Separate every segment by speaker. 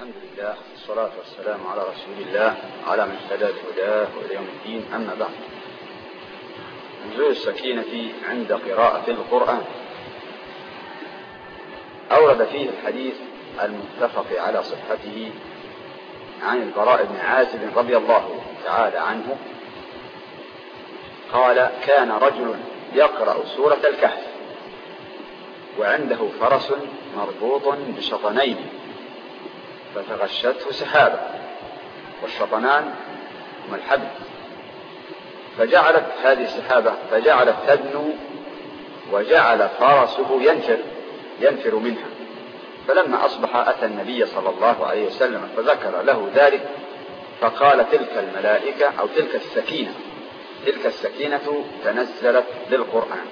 Speaker 1: الحمد لله والصلاة والسلام على رسول الله على من اهتدى بهداه وإلى يوم الدين. أما بعد، نزول السكينة عند قراءة القرآن. أورد فيه الحديث المتفق على صحته عن البراء بن عازب رضي الله تعالى عنه قال: كان رجل يقرأ سورة الكهف وعنده فرس مربوط بشطنين فتغشته سحابة، والشطنان هما الحبل، فجعلت هذه السحابة تدنو، وجعل فرسه ينفر منها. فلما أصبح أتى النبي صلى الله عليه وسلم فذكر له ذلك، فقال: تلك الملائكة أو تلك السكينة تنزلت للقرآن.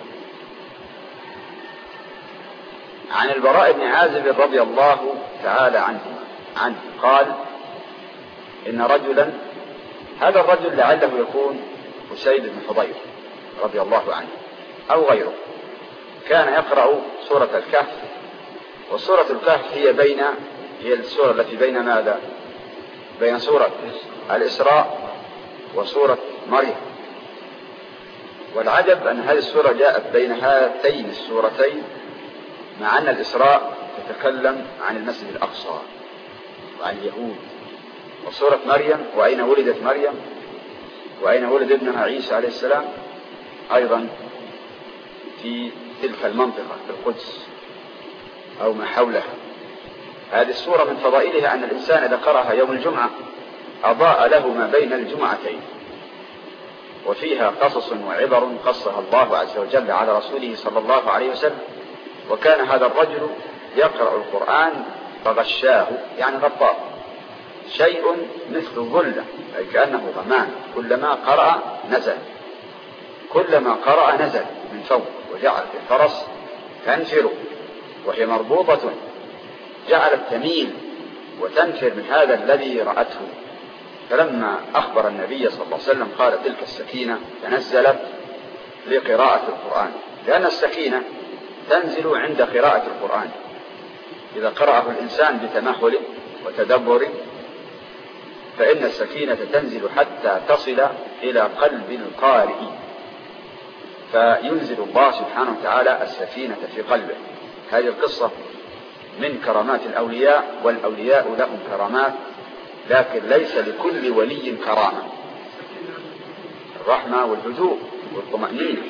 Speaker 1: عن البراء بن عازب رضي الله تعالى عنه قال: إن رجلا، هذا الرجل لعله يكون أسيد بن حضير رضي الله عنه أو غيره، كان يقرأ سورة الكهف. وسورة الكهف هي السورة التي بين ماذا؟ بين سورة الإسراء وسورة مريم. والعجب أن هذه السورة جاءت بين هاتين السورتين، مع أن الإسراء تتكلم عن المسجد الأقصى وعن اليهود، وسورة مريم وأين ولدت مريم وأين ولد ابنها عيسى عليه السلام أيضا في تلك المنطقة في القدس أو ما حولها. هذه السورة من فضائلها أن الإنسان إذا قرأها يوم الجمعة أضاء له ما بين الجمعتين، وفيها قصص وعبر قصها الله عز وجل على رسوله صلى الله عليه وسلم. وكان هذا الرجل يقرأ القرآن فغشاه، يعني غطاه شيء مثل ظلة، أي كأنه غمام، كلما قرأ نزل من فوق، وجعل الفرس تنفر وهي مربوطة، جعلت تميل وتنفر من هذا الذي رأته. فلما أخبر النبي صلى الله عليه وسلم قال: تلك السكينة تنزلت لقراءة القرآن، لأن السكينة تنزل عند قراءة القرآن. إذا قرأه الإنسان بتمهل وتدبر فإن السكينة تنزل حتى تصل إلى قلب القارئ، فينزل الله سبحانه وتعالى السكينة في قلبه. هذه القصة من كرامات الأولياء، والأولياء لهم كرامات، لكن ليس لكل ولي كرامة. الرحمة والهدوء والطمأنينة،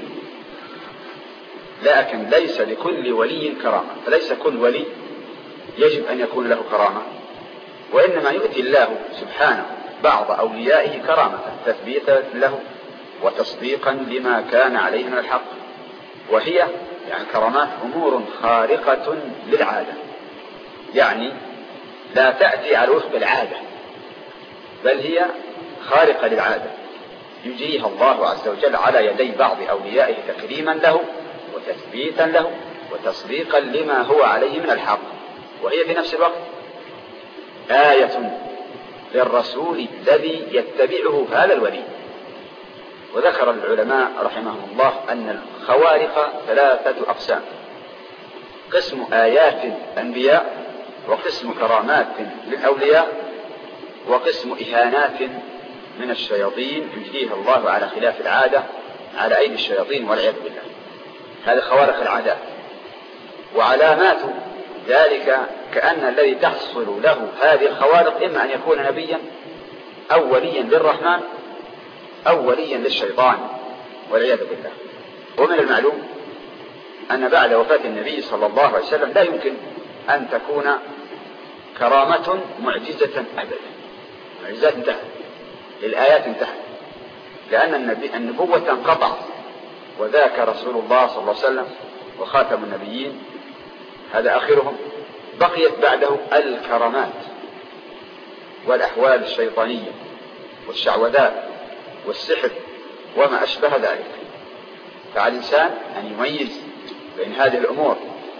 Speaker 1: لكن ليس لكل ولي كرامة. فليس كل ولي يجب أن يكون له كرامة، وإنما يؤتي الله سبحانه بعض أوليائه كرامة تثبيتا له وتصديقا لما كان عليه من الحق. وهي يعني كرامات أمور خارقة للعادة، يعني لا تأتي على وفق العادة، بل هي خارقة للعادة، يجريها الله عز وجل على يدي بعض أوليائه تكريما له وتثبيتا له وتصديقا لما هو عليه من الحق. وهي في نفس الوقت آية للرسول الذي يتبعه هذا الولي. وذكر العلماء رحمهم الله أن الخوارق 3 أقسام: قسم آيات الأنبياء، وقسم كرامات للأولياء، وقسم إهانات من الشياطين يجريها الله على خلاف العادة على أيدي الشياطين والعياذ بالله. هذه خوارق العادات. وعلامات ذلك كأن الذي تحصل له هذه الخوارق إما أن يكون نبيا أو وليا للرحمن أو وليا للشيطان والعياذ بالله. ومن المعلوم أن بعد وفاة النبي صلى الله عليه وسلم لا يمكن أن تكون كرامة معجزة أبدا. معجزات انتهت، الآيات انتهت، لأن النبوة انقطعت، وذاك رسول الله صلى الله عليه وسلم وخاتم النبيين، هذا آخرهم. بقيت بعده الكرامات والأحوال الشيطانية والشعوذات والسحر وما أشبه ذلك. فعلى الإنسان أن يميز بين هذه الأمور.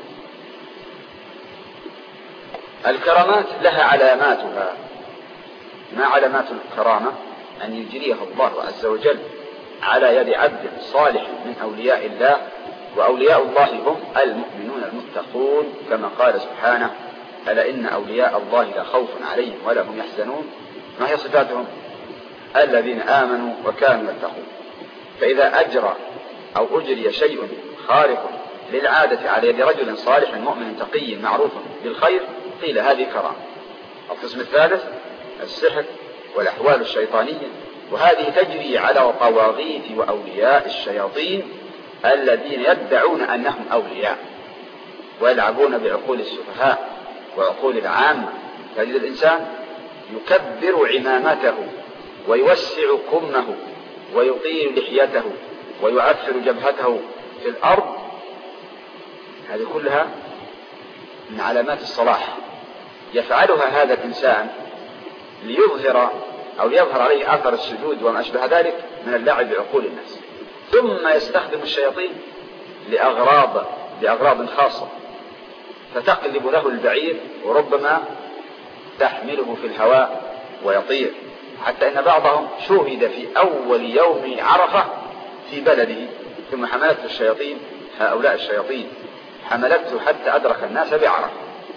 Speaker 1: الكرامات لها علاماتها. ما علامات الكرامة؟ أن يجريها الله عز وجل على يد عبد صالح من أولياء الله، وأولياء الله هم المؤمنون المتقون، كما قال سبحانه: ألا إن أولياء الله لا خوف عليهم ولا هم يحزنون. ما هي صفاتهم؟ الذين آمنوا وكانوا يتقون. فإذا أجرى أو أجري شيء خارق للعادة على يد رجل صالح مؤمن تقي معروف بالخير قيل هذه كرامة. القسم الثالث السحر والأحوال الشيطانية، وهذه تجري على طواغيت وأولياء الشياطين الذين يدعون أنهم أولياء ويلعبون بعقول السفهاء وعقول العامة. تجد الإنسان يكبر عمامته ويوسع كمه ويطيل لحيته ويعفر جبهته في الأرض، هذه كلها من علامات الصلاح. يفعلها هذا الإنسان ليظهر أو يظهر عليه أثر السجود وما أشبه ذلك من اللعب بعقول الناس، ثم يستخدم الشياطين لأغراض خاصة، فتقلب له البعير وربما تحمله في الهواء ويطير، حتى إن بعضهم شوهد في أول يوم عرفة في بلده ثم حملته الشياطين، هؤلاء الشياطين حملته حتى أدرك الناس بعرفة.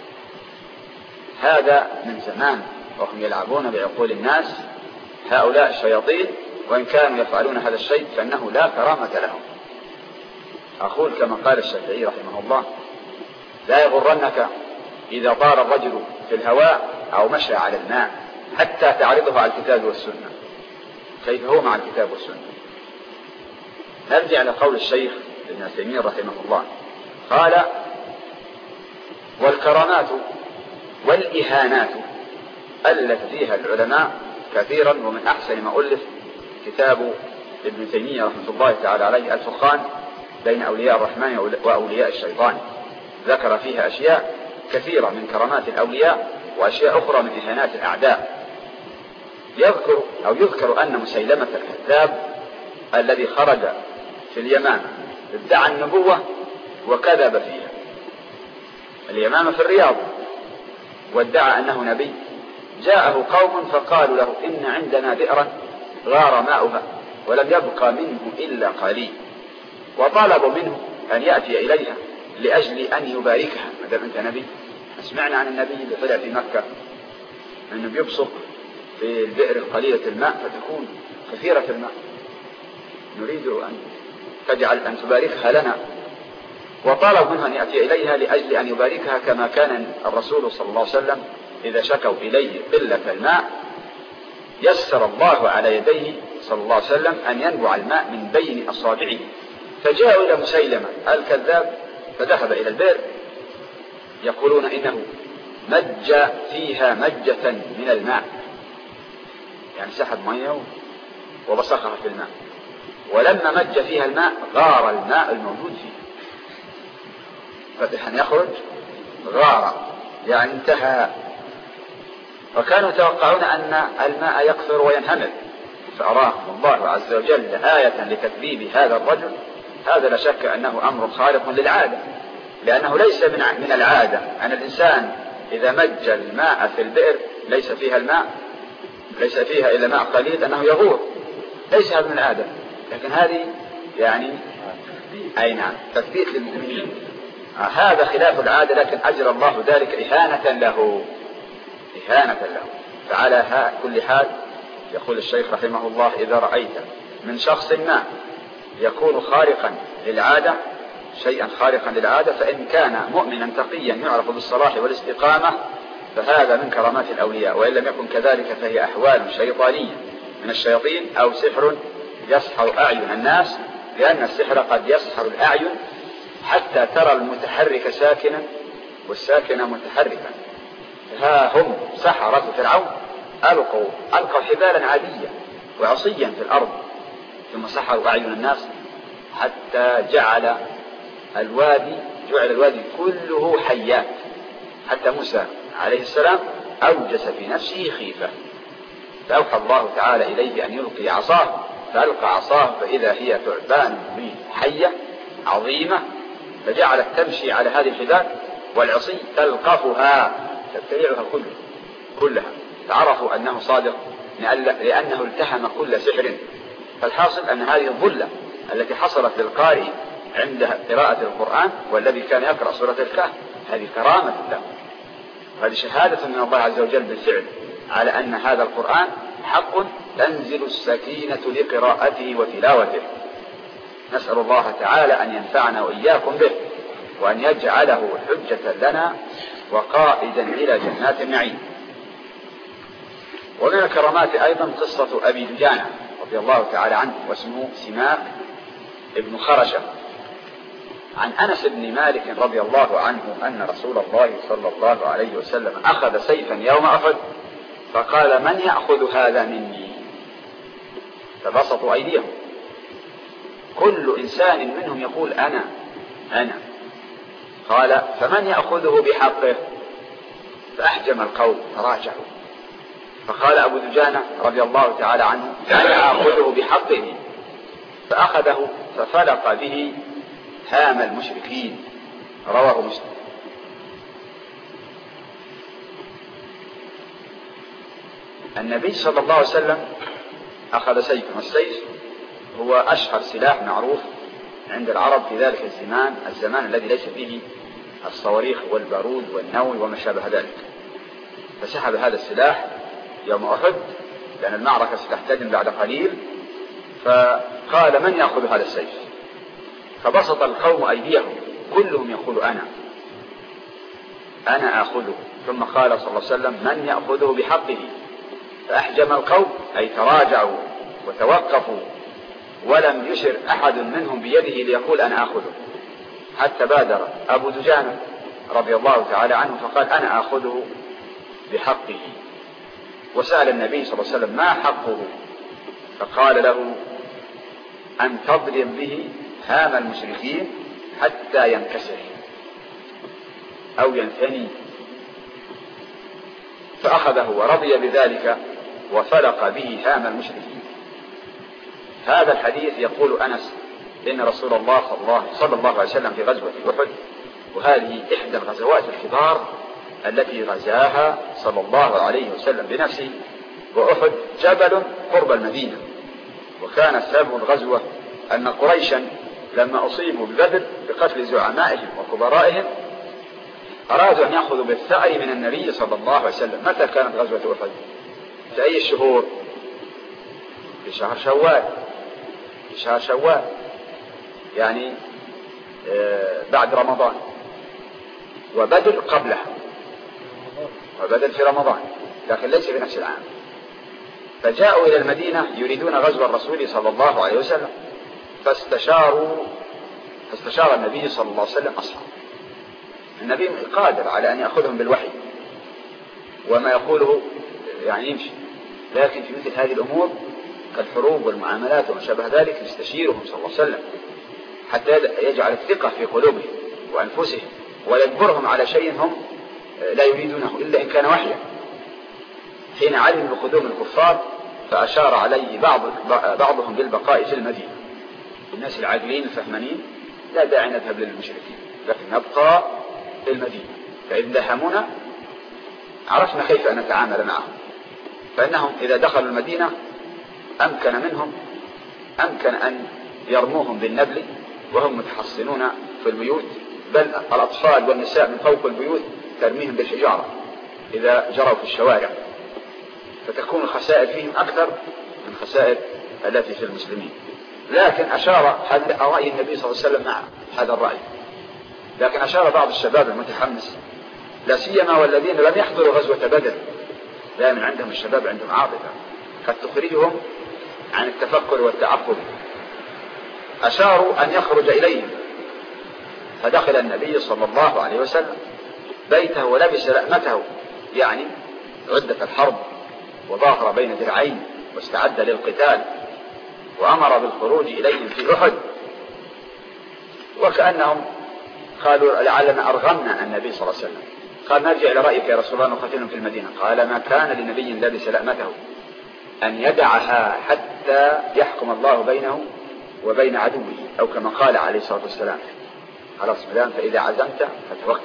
Speaker 1: هذا من زمان وهم يلعبون بعقول الناس هؤلاء الشياطين، وإن كانوا يفعلون هذا الشيء فإنه لا كرامة لهم. أقول كما قال الشافعي رحمه الله: لا يغرنك إذا طار الرجل في الهواء أو مشى على الماء حتى تعرضه على الكتاب والسنة. كيف هو مع الكتاب والسنة؟ نرجع لقول الشيخ ابن تيمية رحمه الله، قال: والكرامات والإهانات التي فيها العلماء كثيرا، ومن أحسن ما ألف كتاب ابن تيمية رحمه الله تعالى عليه الفرقان بين أولياء الرحمن وأولياء الشيطان، ذكر فيها أشياء كثيرة من كرامات الأولياء وأشياء أخرى من إهانات الأعداء. يذكر أن مسيلمة الكذاب الذي خرج في اليمامة ادعى النبوة وكذب فيها. اليمامة في الرياض، وادعى أنه نبي. جاءه قوم فقالوا له: إن عندنا بئرا غار ماؤها ولم يبقى منه إلا قليل، وطلبوا منه أن يأتي إليها لأجل أن يباركها. ما دام أنت نبي، سمعنا عن النبي اللي طلع في مكة أنه بيبصق في البئر القليلة الماء فتكون كثيرة الماء، نريد أن تجعل أن تباركها لنا. وطلب منه أن يأتي إليها لأجل أن يباركها، كما كان الرسول صلى الله عليه وسلم إذا شكوا إليه قلة الماء يسر الله على يديه صلى الله عليه وسلم أن ينبع الماء من بين أصابعه. فجاءوا إلى مسيلمة الكذاب فذهب إلى البئر، يقولون إنه مج فيها مجة من الماء، يعني سحب مياه وبصقها في الماء، ولما مج فيها الماء غار الماء الموجود فيه، فتح أن يخرج غار يعني انتهى. وكانوا يتوقعون أن الماء يكثر وينهمر، فأراهم الله عز وجل آية لتكذيب هذا الرجل. هذا لا شك أنه أمر خارق للعادة، لأنه ليس من العادة أن الإنسان إذا مج الماء في البئر ليس فيها إلا ماء قليل أنه يغور، ليس هذا من العادة. لكن هذه يعني أي نعم تثبيت للمؤمنين، هذا خلاف العادة، لكن أجرى الله ذلك إهانة له. فعلى كل حال يقول الشيخ رحمه الله: إذا رأيت من شخص ما يكون خارقا للعادة، شيئا خارقا للعادة، فإن كان مؤمنا تقيا يعرف بالصلاح والاستقامة فهذا من كرامات الأولياء، وإن لم يكن كذلك فهي أحوال شيطانية من الشياطين أو سحر يسحر أعين الناس، لأن السحر قد يسحر الأعين حتى ترى المتحرك ساكنا والساكن متحركا. ها هم سحرة فرعون ألقوا حبالا عادية وعصيا في الأرض، ثم سحروا أعين الناس حتى جعل الوادي كله حيات، حتى موسى عليه السلام أوجس في نفسه خيفة، فأوحى الله تعالى إليه أن يلقي عصاه، فألقى عصاه فإذا هي ثعبان مبين حية عظيمة، فجعلت تمشي على هذه الحبال، والعصي تلقفها تبتلعها كلها. فعرفوا أنه صادق لأنه التهم كل سحر. فالحاصل أن هذه الظلة التي حصلت للقارئ عند قراءة القرآن والذي كان يقرأ سورة الكهف هذه كرامة له، هذه شهادة من الله عز وجل بالفعل على أن هذا القرآن حق تنزل السكينة لقراءته وتلاوته. نسأل الله تعالى أن ينفعنا وإياكم به، وأن يجعله حجة لنا وقائدا إلى جنات النعيم. ومن الكرامات أيضا قصة أبي دجانة رضي الله تعالى عنه، واسمه سماك ابن خرشة، عن أنس بن مالك رضي الله عنه أن رسول الله صلى الله عليه وسلم أخذ سيفا يوم أحد فقال: من يأخذ هذا مني؟ فبسطوا أيديهم، كل إنسان منهم يقول أنا. قال: فمن يأخذه بحقه؟ فأحجم القوم فراجعوا. فقال أبو دجانة رضي الله تعالى عنه: أنا آخذه بحقه. فأخذه ففلق به هام المشركين. رواه مسلم. النبي صلى الله عليه وسلم أخذ سيفا، والسيف هو أشهر سلاح معروف عند العرب في ذلك الزمان الذي ليس فيه الصواريخ والبارود والنووي وما شابه ذلك. فسحب هذا السلاح يوم أحد لأن المعركة ستحتدم بعد قليل، فقال: من يأخذ هذا السيف؟ فبسط القوم أيديهم، كلهم يقول أنا آخذه. ثم قال صلى الله عليه وسلم: من يأخذه بحقه؟ فأحجم القوم، أي تراجعوا وتوقفوا، ولم يشر أحد منهم بيده ليقول أنا آخذه، حتى بادر أبو دجانة رضي الله تعالى عنه فقال: أنا آخذه بحقه. وسأل النبي صلى الله عليه وسلم: ما حقه؟ فقال له: أن تضرب به هام المشركين حتى ينكسر أو ينثني. فأخذه ورضي بذلك وفلق به هام المشركين. هذا الحديث يقول أنس إن رسول الله صلى الله عليه وسلم في غزوة أحد، وهذه إحدى الغزوات الكبار التي غزاها صلى الله عليه وسلم بنفسه، وأحد جبل قرب المدينة. وكان سبب الغزوة أن قريشا لما أصيبوا ببدر بقتل زعمائهم وكبرائهم أرادوا أن يأخذوا بالثأر من النبي صلى الله عليه وسلم. متى كانت غزوة أحد؟ في أي الشهور؟ في شهر شوال، يعني بعد رمضان، وبدر قبلها، وبدر في رمضان لكن ليس في نفس العام. فجاءوا إلى المدينة يريدون غزو الرسول صلى الله عليه وسلم، فاستشار النبي صلى الله عليه وسلم أصحابه. النبي قادر على أن يأخذهم بالوحي وما يقوله يعني يمشي، لكن في مثل هذه الأمور كالحروب والمعاملات وما شابه ذلك يستشيرهم صلى الله عليه وسلم حتى يجعل الثقة في قلوبهم وأنفسهم، ويجبرهم على شيء هم لا يريدونه إلا إن كان وحيا. حين علموا بقدوم الكفار فأشار عليه بعضهم بالبقاء في المدينة. الناس العاقلين الفهمانين لا داعي نذهب للمشركين، لكن نبقى في المدينة، فإذا دهمونا عرفنا كيف أن نتعامل معهم. فإنهم إذا دخلوا المدينة أمكن أن يرموهم بالنبل وهم متحصنون في البيوت، بل الأطفال والنساء من فوق البيوت ترميهم بالحجارة إذا جروا في الشوارع، فتكون الخسائر فيهم أكثر من خسائر التي في المسلمين. لكن أشار رأي النبي صلى الله عليه وسلم مع هذا الرأي، لكن أشار بعض الشباب المتحمس لا سيما والذين لم يحضروا غزوة بدر، دائما عندهم الشباب عندهم عاطفة قد تخرجهم عن التفكر والتعقل. أشاروا أن يخرج إليهم، فدخل النبي صلى الله عليه وسلم بيته ولبس لأمته، يعني عدة الحرب، وظاهر بين درعين واستعد للقتال، وأمر بالخروج إليهم في أحد. وكأنهم قالوا لعلنا أرغمنا النبي صلى الله عليه وسلم. قال: نرجع إلى رأيك يا رسول الله نقاتلهم في المدينة. قال: ما كان لنبي لبس لأمته أن يدعها حتى يحكم الله بينه وبين عدوه، أو كما قال عليه الصلاة والسلام: خلاص مدام فإذا عزمت فتوكل.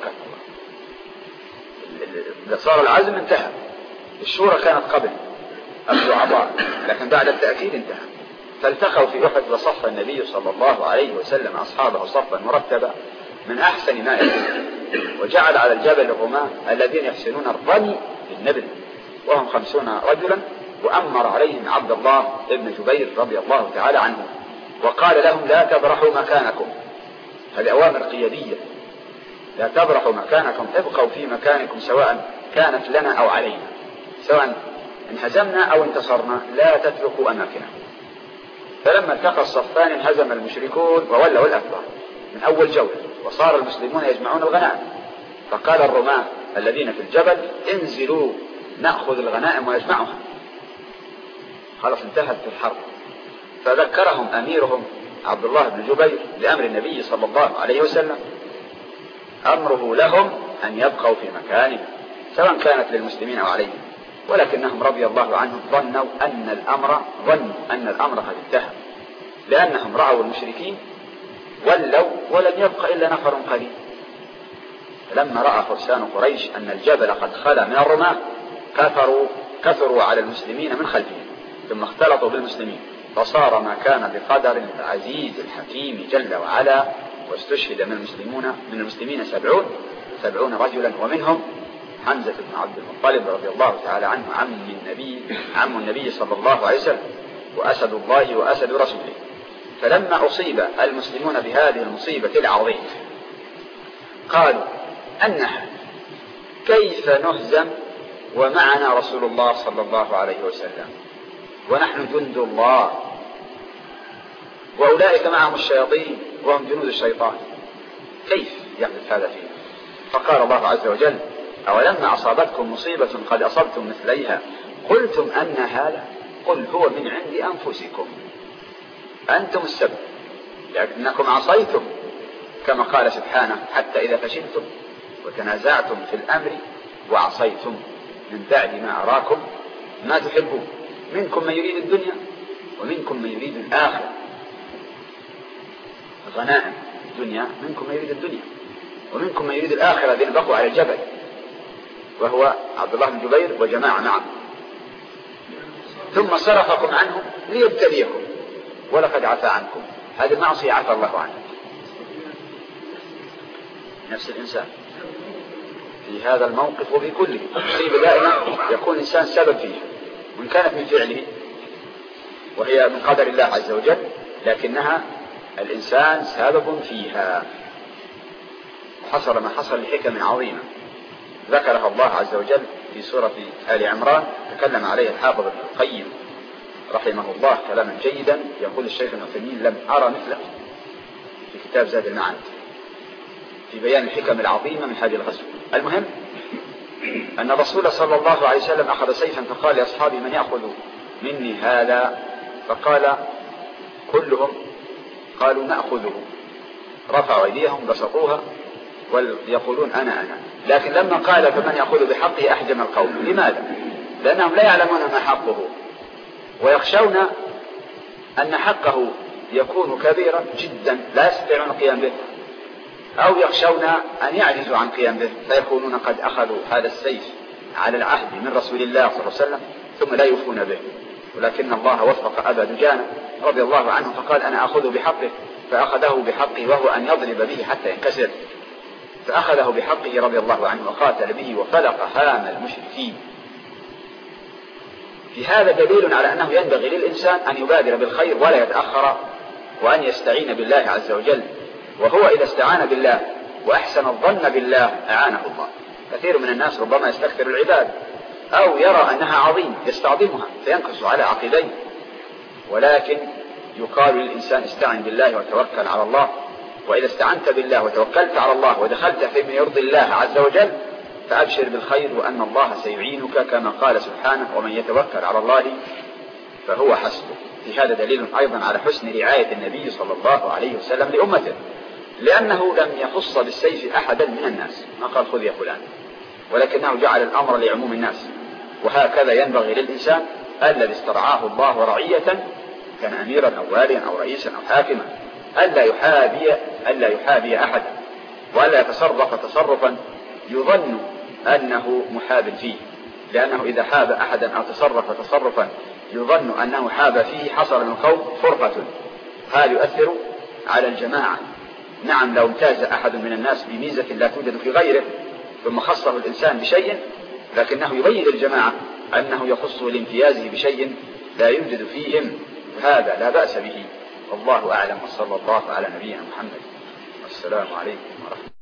Speaker 1: إذا صار العزم انتهى. الشورى كانت قبل الضعفاء، لكن بعد التأكيد انتهى. فالتقوا في أحد، وصف النبي صلى الله عليه وسلم أصحابه صفا مرتبا من أحسن ما يكون، وجعل على الجبل الرماة الذين يحسنون الرمي بالنبل وهم 50 رجلا، وأمر عليهم عبد الله بن جبير رضي الله تعالى عنه، وقال لهم لا تبرحوا مكانكم. هذه أوامر قيادية، لا تبرحوا مكانكم، ابقوا في مكانكم سواء كانت لنا أو علينا، سواء انهزمنا أو انتصرنا، لا تتركوا أماكنكم. فلما التقى الصفان انهزم المشركون وولوا الأكبر من أول جولة، وصار المسلمون يجمعون الغنائم. فقال الرماة الذين في الجبل انزلوا نأخذ الغنائم ونجمعها، خلاص انتهت الحرب. فذكرهم أميرهم عبد الله بن جبير لأمر النبي صلى الله عليه وسلم، أمره لهم أن يبقوا في مكانهم سواء كانت للمسلمين أو عليهم، ولكنهم رضي الله عنهم ظنوا أن الأمر قد انتهى، لأنهم رأوا المشركين ولوا ولم يبق إلا نفر قليل. فلما رأى فرسان قريش أن الجبل قد خلا من الرماة كثروا على المسلمين من خلفهم، ثم اختلطوا بالمسلمين، فصار ما كان بقدر العزيز الحكيم جل وعلا. واستشهد من المسلمين 70 رجلا، ومنهم حمزة بن عبد المطلب رضي الله تعالى عنه عم النبي صلى الله عليه وسلم، وأسد الله وأسد رسوله. فلما أصيب المسلمون بهذه المصيبة العظيمة قالوا أنها كيف نهزم ومعنا رسول الله صلى الله عليه وسلم ونحن جند الله، وأولئك معهم الشياطين وهم جنود الشيطان، كيف يحدث هذا فيه؟ فقال الله عز وجل أولما أصابتكم مصيبة قد أصبتم مثليها قلتم أن هذا، قل هو من عند أنفسكم أنتم السبب لأنكم عصيتم، كما قال سبحانه حتى إذا فشلتم وتنازعتم في الأمر وعصيتم من بعد ما أراكم ما تحبون، منكم من يريد الدنيا ومنكم من يريد الآخرة. غنائم الدنيا، منكم من يريد الدنيا ومنكم من يريد الآخرة، الذين بقوا على الجبل، وهو عبد الله بن جبير وجماعة معه. ثم صرفكم عنهم ليبتليكم ولقد عفى عنكم. هذه المعصية عفى الله عنها. نفس الإنسان في هذا الموقف وفي كله مصيبة دائما يكون الإنسان سبب فيها، وإن كانت من فعله وهي من قدر الله عز وجل، لكنها الإنسان سبب فيها. حصل ما حصل لحكم عظيمة ذكرها الله عز وجل في سورة آل عمران، تكلم عليها الحافظ ابن القيم رحمه الله كلاما جيدا. يقول الشيخ ابن عثيمين لم أرى مثله في كتاب زاد المعاد في بيان الحكم العظيمة من هذه الغزوة. المهم أن الرسول صلى الله عليه وسلم أخذ سيفا فقال لأصحابه من يأخذ مني هذا؟ فقال كلهم قالوا نأخذه، رفعوا أيديهم بسطوها ويقولون أنا. لكن لما قال فمن يأخذ بحقه أحجم القوم. لماذا؟ لأنهم لا يعلمون ما حقه، ويخشون أن حقه يكون كبيرا جدا لا يستطيعون القيام به، أو يخشون أن يعجزوا عن القيام به، فيكونون قد أخذوا هذا السيف على العهد من رسول الله صلى الله عليه وسلم ثم لا يوفون به. ولكن الله وفق أبا دجانة رضي الله عنه فقال أنا أخذ بحقه، فأخذه بحقه وهو أن يضرب به حتى ينكسر، فأخذه بحقه رضي الله عنه وقاتل به وفلق هام المشركين. في هذا دليل على أنه ينبغي للإنسان أن يبادر بالخير ولا يتأخر، وأن يستعين بالله عز وجل، وهو إذا استعان بالله وأحسن الظن بالله أعانه الله. كثير من الناس ربما يستكثر العباد أو يرى أنها عظيم يستعظمها فينكس على عقبيه، ولكن يقال للإنسان استعن بالله وتوكل على الله. وإذا استعنت بالله وتوكلت على الله ودخلت فيما يرضي الله عز وجل فأبشر بالخير وأن الله سيعينك، كما قال سبحانه ومن يتوكل على الله فهو حسبه. في هذا دليل أيضا على حسن رعاية النبي صلى الله عليه وسلم لأمته، لأنه لم يخص بالسيف أحدا من الناس، ما قال خذ يا فلان، ولكنه جعل الأمر لعموم الناس. وهكذا ينبغي للإنسان الذي استرعاه الله رعية كان أميرا أو واليا أو رئيسا أو حاكما ألا يحابي أحدا، وألا يتصرف تصرفا يظن أنه محاب فيه، لأنه إذا حاب أحدا أو تصرف تصرفا يظن أنه حاب فيه حصل من القوم فرقة، هذا يؤثر على الجماعة نعم لو امتاز أحد من الناس بميزة لا توجد في غيره ثم خصه الإنسان بشيء، لكنه يبين للجماعة أنه يخصه لامتيازه بشيء لا يوجد فيهم، هذا لا بأس به. والله أعلم، وصلى الله على نبينا محمد. والسلام عليكم ورحمة الله.